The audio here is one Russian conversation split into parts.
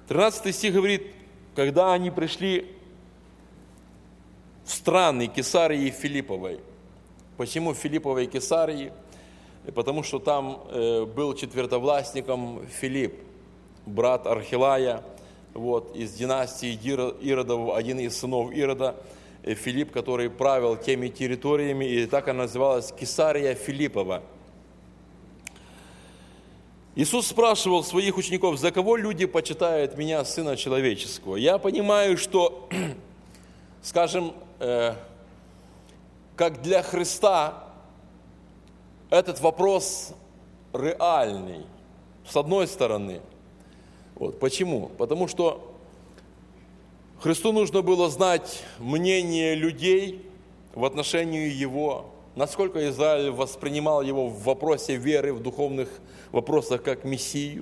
13 стих говорит, когда они пришли в страны Кесарии и Филипповой. Почему Филипповой и Кесарии? Потому что там был четвертовластником Филипп, брат Архилая, из династии Иродов, один из сынов Ирода, Филипп, который правил теми территориями, и так она называлась Кесария Филиппова. Иисус спрашивал своих учеников, за кого люди почитают меня, Сына Человеческого? Я понимаю, что, скажем, как для Христа этот вопрос реальный, с одной стороны. Почему? Потому что Христу нужно было знать мнение людей в отношении Его, насколько Израиль воспринимал Его в вопросе веры, в духовных вопросах как Мессию.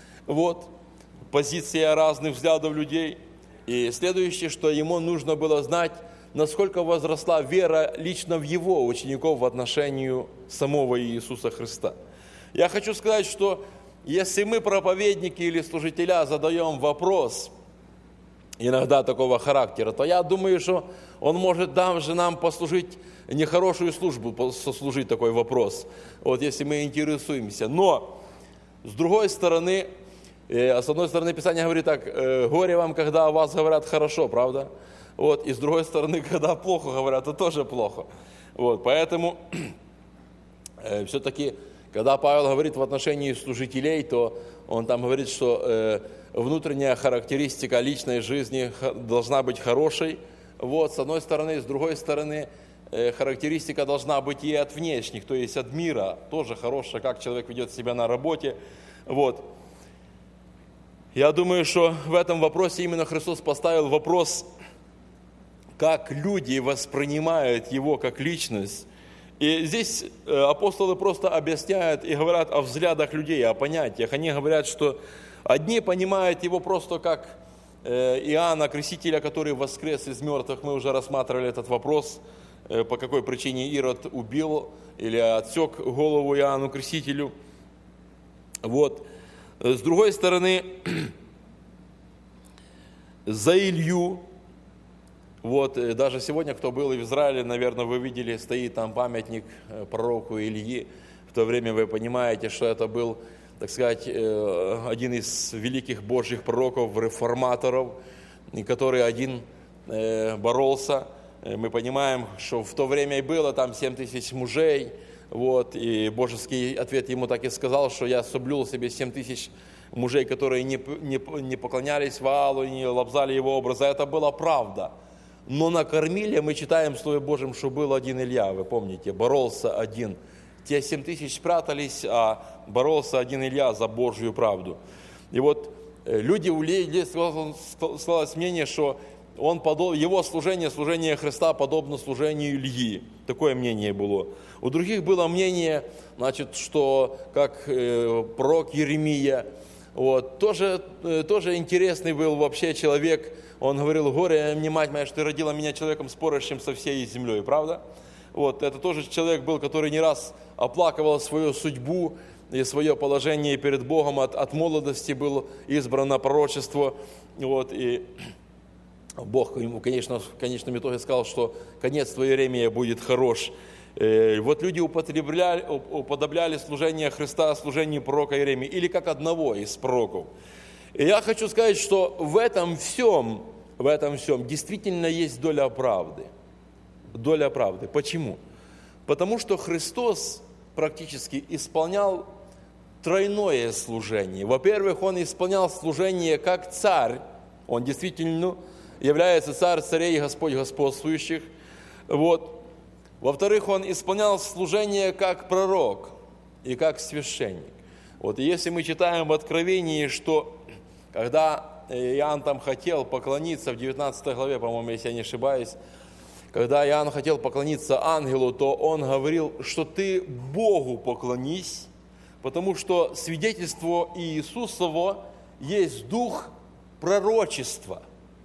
Позиция разных взглядов людей. И следующее, что Ему нужно было знать, насколько возросла вера лично в Его учеников в отношении самого Иисуса Христа. Я хочу сказать, что если мы, проповедники или служителя, задаем вопрос иногда такого характера, то я думаю, что он может даже нам послужить нехорошую службу, сослужить такой вопрос, если мы интересуемся. Но, с другой стороны, Писание говорит так, горе вам, когда о вас говорят хорошо, правда? И с другой стороны, когда плохо говорят, то тоже плохо. Поэтому все-таки, когда Павел говорит в отношении служителей, то он там говорит, что внутренняя характеристика личной жизни должна быть хорошей, с одной стороны, с другой стороны, характеристика должна быть и от внешних, то есть от мира, тоже хорошая, как человек ведет себя на работе. Я думаю, что в этом вопросе именно Христос поставил вопрос, как люди воспринимают Его как личность. И здесь апостолы просто объясняют и говорят о взглядах людей, о понятиях. Они говорят, что одни понимают Его просто как Иоанна Крестителя, который воскрес из мертвых. Мы уже рассматривали этот вопрос, по какой причине Ирод убил или отсек голову Иоанну Крестителю. С другой стороны, за Илью. Даже сегодня, кто был в Израиле, наверное, вы видели, стоит там памятник пророку Ильи. В то время вы понимаете, что это был, так сказать, один из великих Божьих пророков, реформаторов, который один боролся. Мы понимаем, что в то время и было там 7000 мужей, и божеский ответ ему так и сказал, что я соблюл себе 7000 мужей, которые не поклонялись Ваалу, не лобзали его образа. Это была правда. Но на Кормиле мы читаем в Слове Божьем, что был один Илья, вы помните, боролся один. Те 7000 спрятались, а боролся один Илья за Божью правду. И люди у людей сложилось мнение, что его служение Христа подобно служению Ильи. Такое мнение было. У других было мнение, что как пророк Иеремия, тоже интересный был вообще человек. Он говорил, горе мне, мать моя, что ты родила меня человеком, спорящим со всей землей, правда? Это тоже человек был, который не раз оплакивал свою судьбу и свое положение перед Богом. От молодости был избран на пророчество. И Бог ему, конечно, в конечном итоге сказал, что конец твоей Иеремия будет хорош. Люди уподобляли служение Христа служению пророка Иеремии, или как одного из пророков. И я хочу сказать, что в этом всем действительно есть доля правды. Доля правды. Почему? Потому что Христос практически исполнял тройное служение. Во-первых, Он исполнял служение как царь. Он действительно является царь царей и Господь господствующих. Во-вторых, Он исполнял служение как пророк и как священник. И если мы читаем в Откровении, что когда Иоанн там хотел поклониться, в 19 главе, по-моему, если я не ошибаюсь, когда Иоанн хотел поклониться ангелу, то он говорил, что ты Богу поклонись, потому что свидетельство Иисусово есть дух пророчества.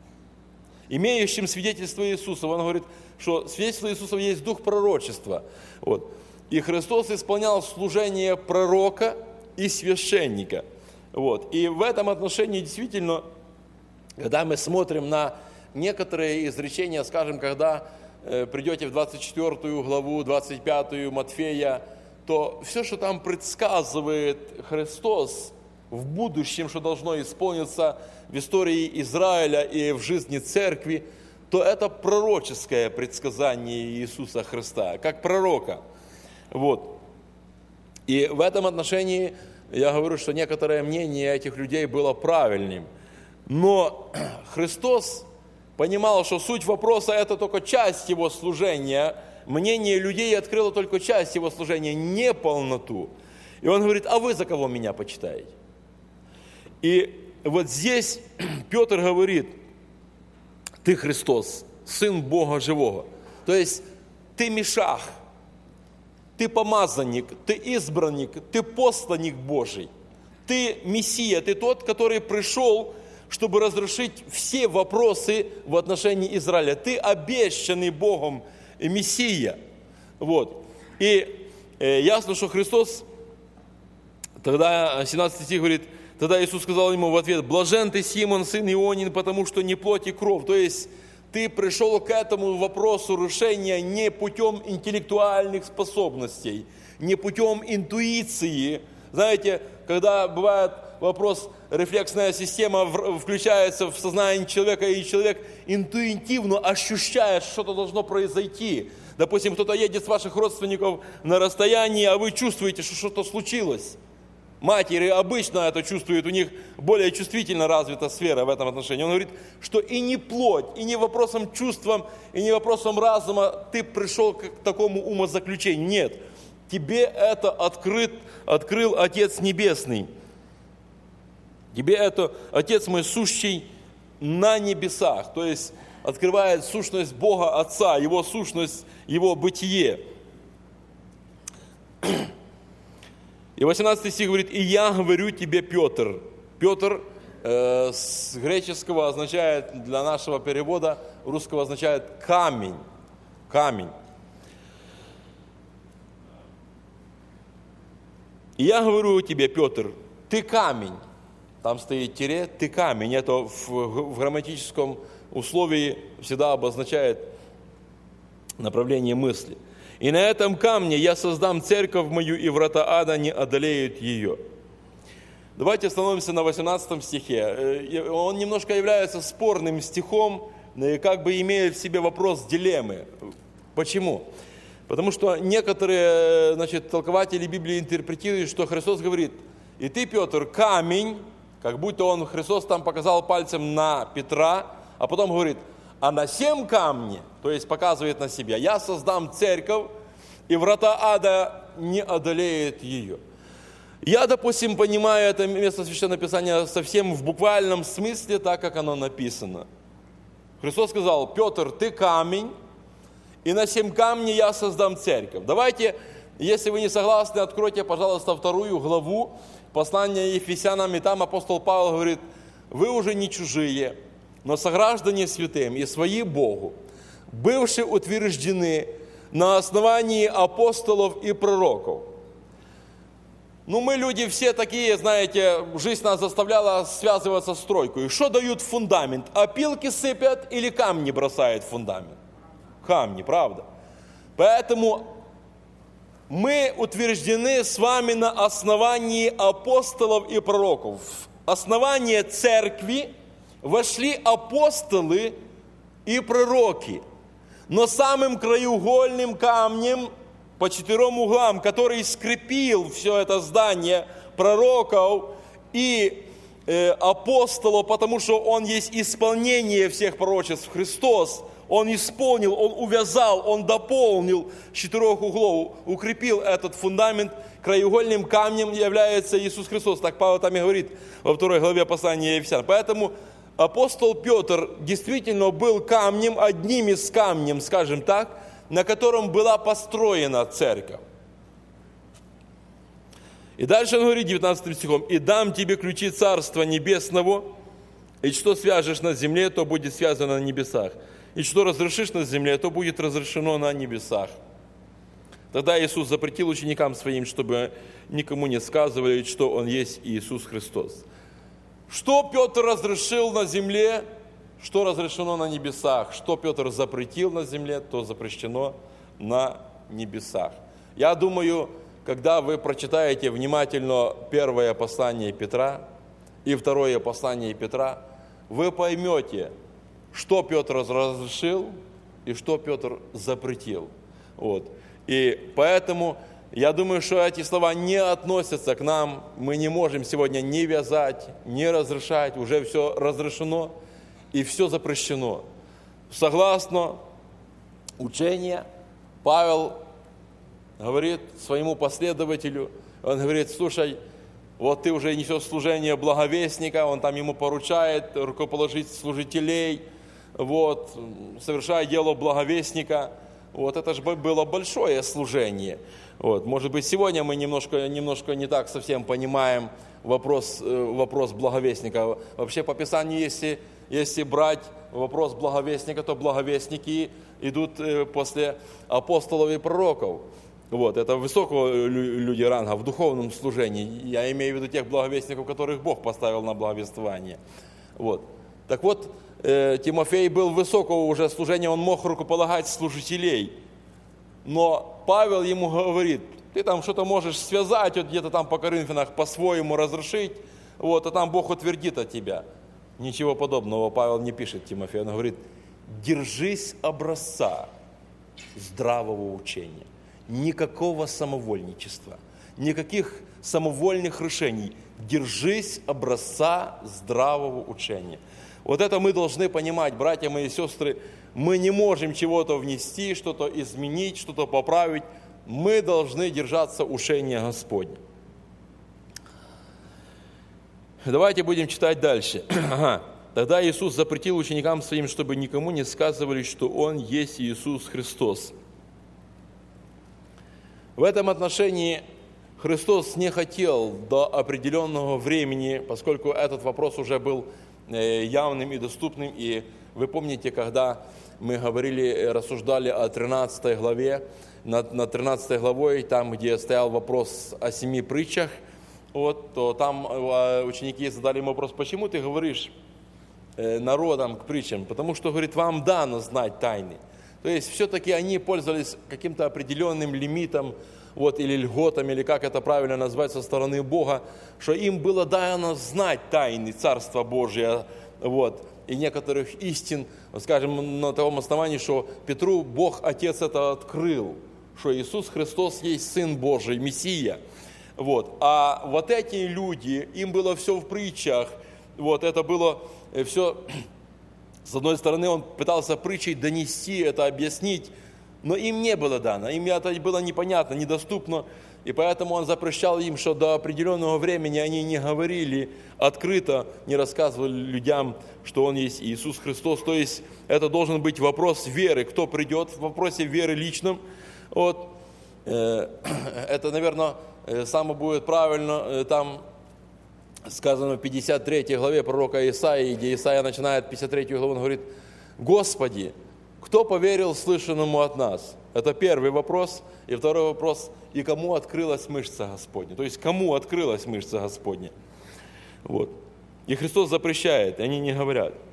Имеющим свидетельство Иисуса, он говорит, что свидетельство Иисуса есть дух пророчества. И Христос исполнял служение пророка и священника. И в этом отношении действительно Когда мы смотрим на некоторые изречения, скажем, когда придете в 24 главу, 25 Матфея, то все, что там предсказывает Христос в будущем, что должно исполниться в истории Израиля и в жизни церкви, то это пророческое предсказание Иисуса Христа, как пророка. Вот. И в этом отношении я говорю, что некоторое мнение этих людей было правильным. Но Христос понимал, что суть вопроса – это только часть его служения. Мнение людей открыло только часть его служения, не полноту. И он говорит: а вы за кого меня почитаете? И вот здесь Петр говорит: ты Христос, Сын Бога Живого. То есть ты Мишах, ты помазанник, ты избранник, ты посланник Божий. Ты Мессия, ты тот, который пришел, чтобы разрешить все вопросы в отношении Израиля. Ты обещанный Богом Мессия. Вот. И ясно, что Христос, тогда 17 стих говорит, тогда Иисус сказал ему в ответ: блажен ты, Симон, сын Ионин, потому что не плоть и кровь. То есть ты пришел к этому вопросу решения не путем интеллектуальных способностей, не путем интуиции. Знаете, когда бывает вопрос, рефлексная система включается в сознание человека, и человек интуитивно ощущает, что что-то должно произойти. Допустим, кто-то едет с ваших родственников на расстоянии, а вы чувствуете, что что-то случилось. Матери обычно это чувствуют, у них более чувствительно развита сфера в этом отношении. Он говорит, что и не плоть, и не вопросом чувством, и не вопросом разума ты пришел к такому умозаключению. Нет, тебе это открыл Отец Небесный. Тебе это Отец мой сущий на небесах. То есть открывает сущность Бога Отца, Его сущность, Его бытие. И 18 стих говорит: «И я говорю тебе, Петр». Петр с греческого означает, для нашего перевода русского означает камень. Камень. «И я говорю тебе, Петр, ты камень». Там стоит тире, ты камень. Это в грамматическом условии всегда обозначает направление мысли. «И на этом камне я создам церковь мою, и врата ада не одолеют ее». Давайте остановимся на 18 стихе. Он немножко является спорным стихом, как бы имеет в себе вопрос дилеммы. Почему? Потому что некоторые, толкователи Библии интерпретируют, что Христос говорит: «И ты, Петр, камень», как будто Христос там показал пальцем на Петра, а потом говорит: «А на сем камне», то есть показывает на себя, «я создам церковь, и врата ада не одолеют ее». Я, допустим, понимаю это место Священного Писания совсем в буквальном смысле, так как оно написано. Христос сказал: «Петр, ты камень, и на сем камне я создам церковь». Давайте, если вы не согласны, откройте, пожалуйста, 2 главу послания Ефесянам, и там апостол Павел говорит: «Вы уже не чужие, но сограждане святым и свои Богу, бывшие утверждены на основании апостолов и пророков». Мы люди все такие, знаете, жизнь нас заставляла связываться с тройкой. Что дают фундамент? Опилки сыпят или камни бросают в фундамент? Камни, правда? Поэтому мы утверждены с вами на основании апостолов и пророков. В основание церкви вошли апостолы и пророки. Но самым краеугольным камнем по 4 углам, который скрепил все это здание пророков и апостолов, потому что он есть исполнение всех пророчеств, Христос, он исполнил, он увязал, он дополнил с 4 углов, укрепил этот фундамент. Краеугольным камнем является Иисус Христос. Так Павел там и говорит во 2 главе послания Ефесян. Поэтому апостол Петр действительно был камнем, одним из камней, скажем так, на котором была построена церковь. И дальше он говорит 19 стихом: «И дам тебе ключи Царства Небесного, и что свяжешь на земле, то будет связано на небесах, и что разрешишь на земле, то будет разрешено на небесах». Тогда Иисус запретил ученикам своим, чтобы никому не сказывали, что Он есть Иисус Христос. Что Петр разрешил на земле, что разрешено на небесах. Что Петр запретил на земле, то запрещено на небесах. Я думаю, когда вы прочитаете внимательно первое послание Петра и второе послание Петра, вы поймете, что Петр разрешил и что Петр запретил. Вот. И поэтому я думаю, что эти слова не относятся к нам. Мы не можем сегодня ни вязать, ни разрешать. Уже все разрешено и все запрещено. Согласно учению, Павел говорит своему последователю, он говорит: слушай, вот ты уже несешь служение благовестника, он там ему поручает рукоположить служителей, вот, совершая дело благовестника. Вот это же было большое служение. Вот. Может быть, сегодня мы немножко не так совсем понимаем вопрос благовестника. Вообще по Писанию, если брать вопрос благовестника, то благовестники идут после апостолов и пророков. Вот. Это высокого люди ранга в духовном служении. Я имею в виду тех благовестников, которых Бог поставил на благовествование. Вот. Так вот, Тимофей был высокого уже служения, он мог рукополагать служителей. Но Павел ему говорит: ты там что-то можешь связать, вот где-то там по Коринфянах по-своему разрешить, вот, а там Бог утвердит от тебя. Ничего подобного Павел не пишет Тимофею. Он говорит: держись образца здравого учения. Никакого самовольничества, никаких самовольных решений. Держись образца здравого учения. Вот это мы должны понимать, братья мои и сестры. Мы не можем чего-то внести, что-то изменить, что-то поправить. Мы должны держаться учения Господня. Давайте будем читать дальше. Тогда Иисус запретил ученикам своим, чтобы никому не сказывали, что Он есть Иисус Христос. В этом отношении Христос не хотел до определенного времени, поскольку этот вопрос уже был явным и доступным. И вы помните, когда мы говорили, рассуждали о 13 главе, над 13 главой, там, где стоял вопрос о 7 притчах, вот, то там ученики задали ему вопрос: почему ты говоришь народам к притчам? Потому что, говорит, вам дано знать тайны. То есть все-таки они пользовались каким-то определенным лимитом, вот, или льготами, или как это правильно назвать со стороны Бога, что им было дано знать тайны Царства Божия, вот, и некоторых истин, скажем, на том основании, что Петру Бог Отец это открыл, что Иисус Христос есть Сын Божий, Мессия. Вот. А вот эти люди, им было все в притчах, вот, это было все, с одной стороны, он пытался притчей донести это, объяснить, но им не было дано, им это было непонятно, недоступно, и поэтому он запрещал им, что до определенного времени они не говорили открыто, не рассказывали людям, что Он есть Иисус Христос. То есть это должен быть вопрос веры, кто придет в вопросе веры личном. Вот. Это, наверное, самое будет правильно, там сказано в 53 главе пророка Исаии, где Исаия начинает 53 главу, он говорит: «Господи, кто поверил слышанному от нас?» Это первый вопрос. И второй вопрос: и кому открылась мышца Господня? То есть, кому открылась мышца Господня? Вот. И Христос запрещает, и они не говорят.